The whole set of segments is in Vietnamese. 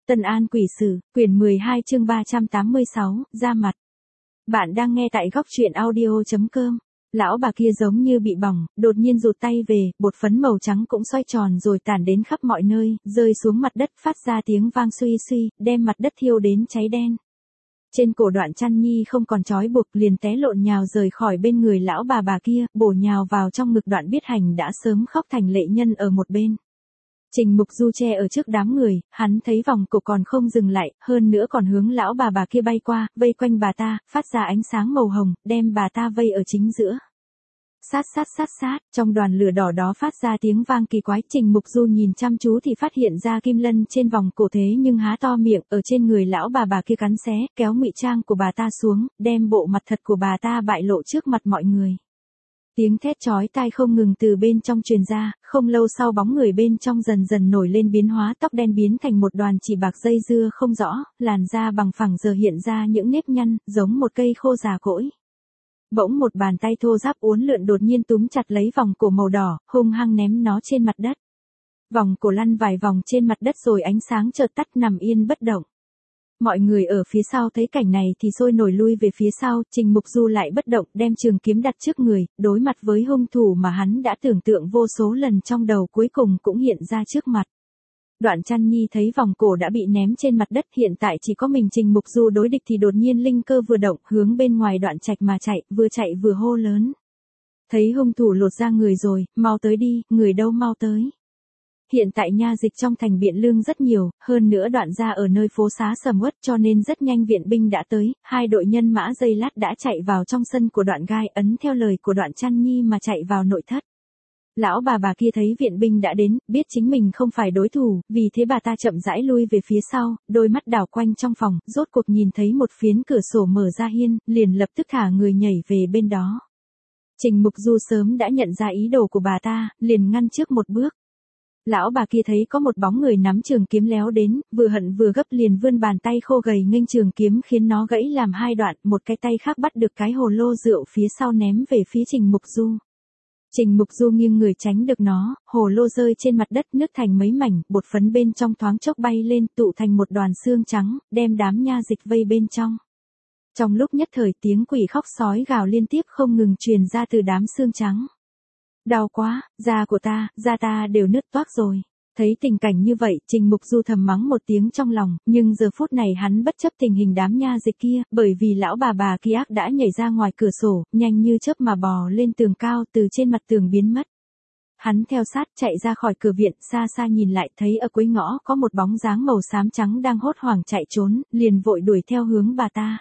Tân An Quỷ Sử, quyển 12 chương 386, ra mặt. Bạn đang nghe tại góc truyện audio.com. Lão bà kia giống như bị bỏng, đột nhiên rụt tay về, bột phấn màu trắng cũng xoay tròn rồi tản đến khắp mọi nơi, rơi xuống mặt đất phát ra tiếng vang suy suy, đem mặt đất thiêu đến cháy đen. Trên cổ Đoạn Trăn Nhi không còn trói buộc, liền té lộn nhào rời khỏi bên người lão bà kia, bổ nhào vào trong ngực Đoạn Biết Hành đã sớm khóc thành lệ nhân ở một bên. Trình Mục Du che ở trước đám người, hắn thấy vòng cổ còn không dừng lại, hơn nữa còn hướng lão bà kia bay qua, vây quanh bà ta, phát ra ánh sáng màu hồng, đem bà ta vây ở chính giữa. Sát, trong đoàn lửa đỏ đó phát ra tiếng vang kỳ quái, Trình Mục Du nhìn chăm chú thì phát hiện ra kim lân trên vòng cổ thế nhưng há to miệng, ở trên người lão bà kia cắn xé, kéo ngụy trang của bà ta xuống, đem bộ mặt thật của bà ta bại lộ trước mặt mọi người. Tiếng thét chói tai không ngừng từ bên trong truyền ra, không lâu sau bóng người bên trong dần dần nổi lên biến hóa, tóc đen biến thành một đoàn chỉ bạc dây dưa không rõ, làn da bằng phẳng giờ hiện ra những nếp nhăn, giống một cây khô già cỗi. Bỗng một bàn tay thô ráp uốn lượn đột nhiên túm chặt lấy vòng cổ màu đỏ, hung hăng ném nó trên mặt đất. Vòng cổ lăn vài vòng trên mặt đất rồi ánh sáng chợt tắt, nằm yên bất động. Mọi người ở phía sau thấy cảnh này thì sôi nổi lui về phía sau, Trình Mục Du lại bất động, đem trường kiếm đặt trước người, đối mặt với hung thủ mà hắn đã tưởng tượng vô số lần trong đầu cuối cùng cũng hiện ra trước mặt. Đoạn Trăn Nhi thấy vòng cổ đã bị ném trên mặt đất, hiện tại chỉ có mình Trình Mục Du đối địch thì đột nhiên linh cơ vừa động, hướng bên ngoài Đoạn Trạch mà chạy vừa hô lớn. Thấy hung thủ lột ra người rồi, mau tới đi, người đâu mau tới. Hiện tại nha dịch trong thành Biện Lương rất nhiều, hơn nữa Đoạn gia ở nơi phố xá sầm uất cho nên rất nhanh viện binh đã tới, hai đội nhân mã giây lát đã chạy vào trong sân của Đoạn Gai, ấn theo lời của Đoạn Trăn Nhi mà chạy vào nội thất. Lão bà kia thấy viện binh đã đến, biết chính mình không phải đối thủ, vì thế bà ta chậm rãi lui về phía sau, đôi mắt đảo quanh trong phòng, rốt cuộc nhìn thấy một phiến cửa sổ mở ra hiên, liền lập tức thả người nhảy về bên đó. Trình Mục Du sớm đã nhận ra ý đồ của bà ta, liền ngăn trước một bước. Lão bà kia thấy có một bóng người nắm trường kiếm léo đến, vừa hận vừa gấp liền vươn bàn tay khô gầy nghênh trường kiếm khiến nó gãy làm hai đoạn, một cái tay khác bắt được cái hồ lô rượu phía sau ném về phía Trình Mục Du. Trình Mục Du nghiêng người tránh được nó, hồ lô rơi trên mặt đất nứt thành mấy mảnh, bột phấn bên trong thoáng chốc bay lên tụ thành một đoàn xương trắng, đem đám nha dịch vây bên trong. Trong lúc nhất thời tiếng quỷ khóc sói gào liên tiếp không ngừng truyền ra từ đám xương trắng. Đau quá, da ta đều nứt toác rồi. Thấy tình cảnh như vậy, Trình Mục Du thầm mắng một tiếng trong lòng, nhưng giờ phút này hắn bất chấp tình hình đám nha dịch kia, bởi vì lão bà kia ác đã nhảy ra ngoài cửa sổ, nhanh như chớp mà bò lên tường cao, từ trên mặt tường biến mất. Hắn theo sát chạy ra khỏi cửa viện, xa xa nhìn lại thấy ở cuối ngõ có một bóng dáng màu xám trắng đang hốt hoảng chạy trốn, liền vội đuổi theo hướng bà ta.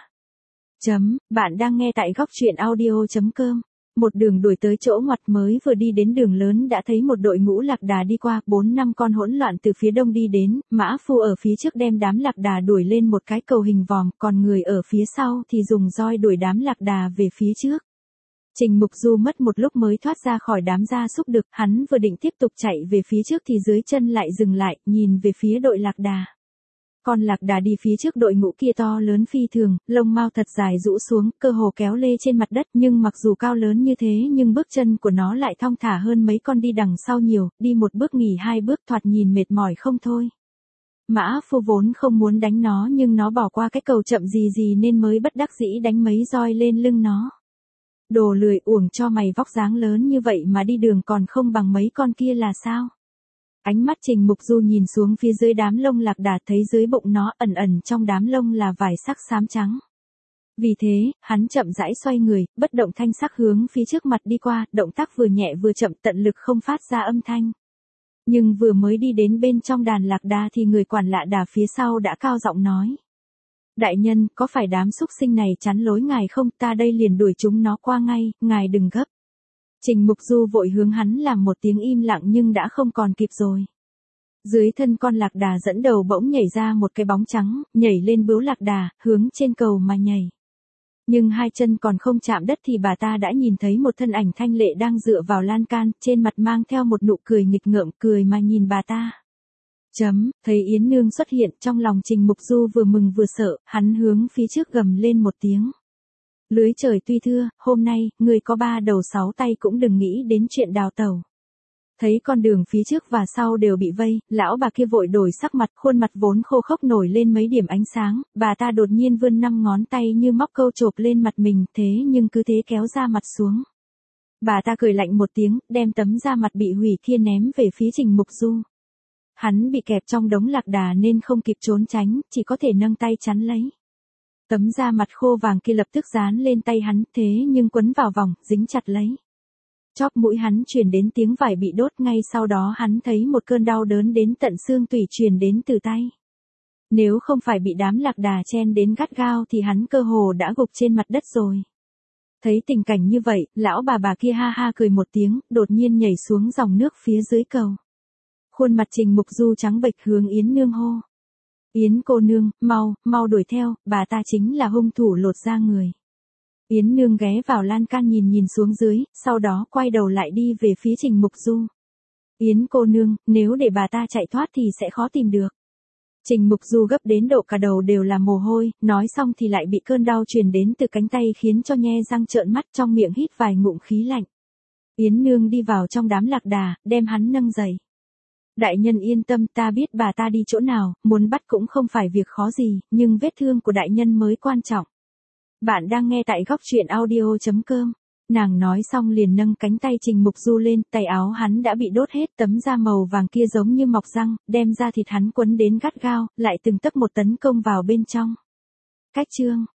Bạn đang nghe tại góc truyện audio.com. Một đường đuổi tới chỗ ngoặt, mới vừa đi đến đường lớn đã thấy một đội ngũ lạc đà đi qua, 4-5 con hỗn loạn từ phía đông đi đến, mã phu ở phía trước đem đám lạc đà đuổi lên một cái cầu hình vòm, còn người ở phía sau thì dùng roi đuổi đám lạc đà về phía trước. Trình Mục Du mất một lúc mới thoát ra khỏi đám gia súc được, hắn vừa định tiếp tục chạy về phía trước thì dưới chân lại dừng lại, nhìn về phía đội lạc đà. Con lạc đà đi phía trước đội ngũ kia to lớn phi thường, lông mao thật dài rũ xuống, cơ hồ kéo lê trên mặt đất, nhưng mặc dù cao lớn như thế nhưng bước chân của nó lại thong thả hơn mấy con đi đằng sau nhiều, đi một bước nghỉ hai bước, thoạt nhìn mệt mỏi không thôi. Mã phu vốn không muốn đánh nó nhưng nó bỏ qua cái cầu chậm gì nên mới bất đắc dĩ đánh mấy roi lên lưng nó. Đồ lười, uổng cho mày vóc dáng lớn như vậy mà đi đường còn không bằng mấy con kia là sao? Ánh mắt Trình Mục Du nhìn xuống phía dưới đám lông lạc đà, thấy dưới bụng nó ẩn trong đám lông là vài sắc xám trắng. Vì thế, hắn chậm rãi xoay người, bất động thanh sắc hướng phía trước mặt đi qua, động tác vừa nhẹ vừa chậm, tận lực không phát ra âm thanh. Nhưng vừa mới đi đến bên trong đàn lạc đà thì người quản lạ đà phía sau đã cao giọng nói. Đại nhân, có phải đám súc sinh này chắn lối ngài không, ta đây liền đuổi chúng nó qua ngay, ngài đừng gấp. Trình Mục Du vội hướng hắn làm một tiếng im lặng nhưng đã không còn kịp rồi. Dưới thân con lạc đà dẫn đầu bỗng nhảy ra một cái bóng trắng, nhảy lên bướu lạc đà, hướng trên cầu mà nhảy. Nhưng hai chân còn không chạm đất thì bà ta đã nhìn thấy một thân ảnh thanh lệ đang dựa vào lan can, trên mặt mang theo một nụ cười nghịch ngợm, cười mà nhìn bà ta. Thấy Yến Nương xuất hiện, trong lòng Trình Mục Du vừa mừng vừa sợ, hắn hướng phía trước gầm lên một tiếng. Lưới trời tuy thưa, hôm nay, người có 3 đầu 6 tay cũng đừng nghĩ đến chuyện đào tẩu. Thấy con đường phía trước và sau đều bị vây, lão bà kia vội đổi sắc mặt, khuôn mặt vốn khô khốc nổi lên mấy điểm ánh sáng, bà ta đột nhiên vươn 5 ngón tay như móc câu chộp lên mặt mình, thế nhưng cứ thế kéo da mặt xuống. Bà ta cười lạnh một tiếng, đem tấm da mặt bị hủy kia ném về phía Trình Mục Du. Hắn bị kẹp trong đống lạc đà nên không kịp trốn tránh, chỉ có thể nâng tay chắn lấy. Tấm da mặt khô vàng kia lập tức dán lên tay hắn, thế nhưng quấn vào vòng, dính chặt lấy. Chóp mũi hắn truyền đến tiếng vải bị đốt, ngay sau đó hắn thấy một cơn đau đớn đến tận xương tủy truyền đến từ tay. Nếu không phải bị đám lạc đà chen đến gắt gao thì hắn cơ hồ đã gục trên mặt đất rồi. Thấy tình cảnh như vậy, lão bà kia ha ha cười một tiếng, đột nhiên nhảy xuống dòng nước phía dưới cầu. Khuôn mặt Trình Mục Du trắng bệch hướng Yến Nương hô. Yến cô nương, mau đuổi theo, bà ta chính là hung thủ lột da người. Yến Nương ghé vào lan can nhìn xuống dưới, sau đó quay đầu lại đi về phía Trình Mục Du. Yến cô nương, nếu để bà ta chạy thoát thì sẽ khó tìm được. Trình Mục Du gấp đến độ cả đầu đều là mồ hôi, nói xong thì lại bị cơn đau truyền đến từ cánh tay khiến cho nhe răng trợn mắt, trong miệng hít vài ngụm khí lạnh. Yến Nương đi vào trong đám lạc đà, đem hắn nâng dậy. Đại nhân yên tâm, ta biết bà ta đi chỗ nào, muốn bắt cũng không phải việc khó gì, nhưng vết thương của đại nhân mới quan trọng. Bạn đang nghe tại góc truyện audio.com. Nàng nói xong liền nâng cánh tay Trình Mục Du lên, tay áo hắn đã bị đốt hết, tấm da màu vàng kia giống như mọc răng, đem da thịt hắn quấn đến gắt gao, lại từng tấc một tấn công vào bên trong. Cách chương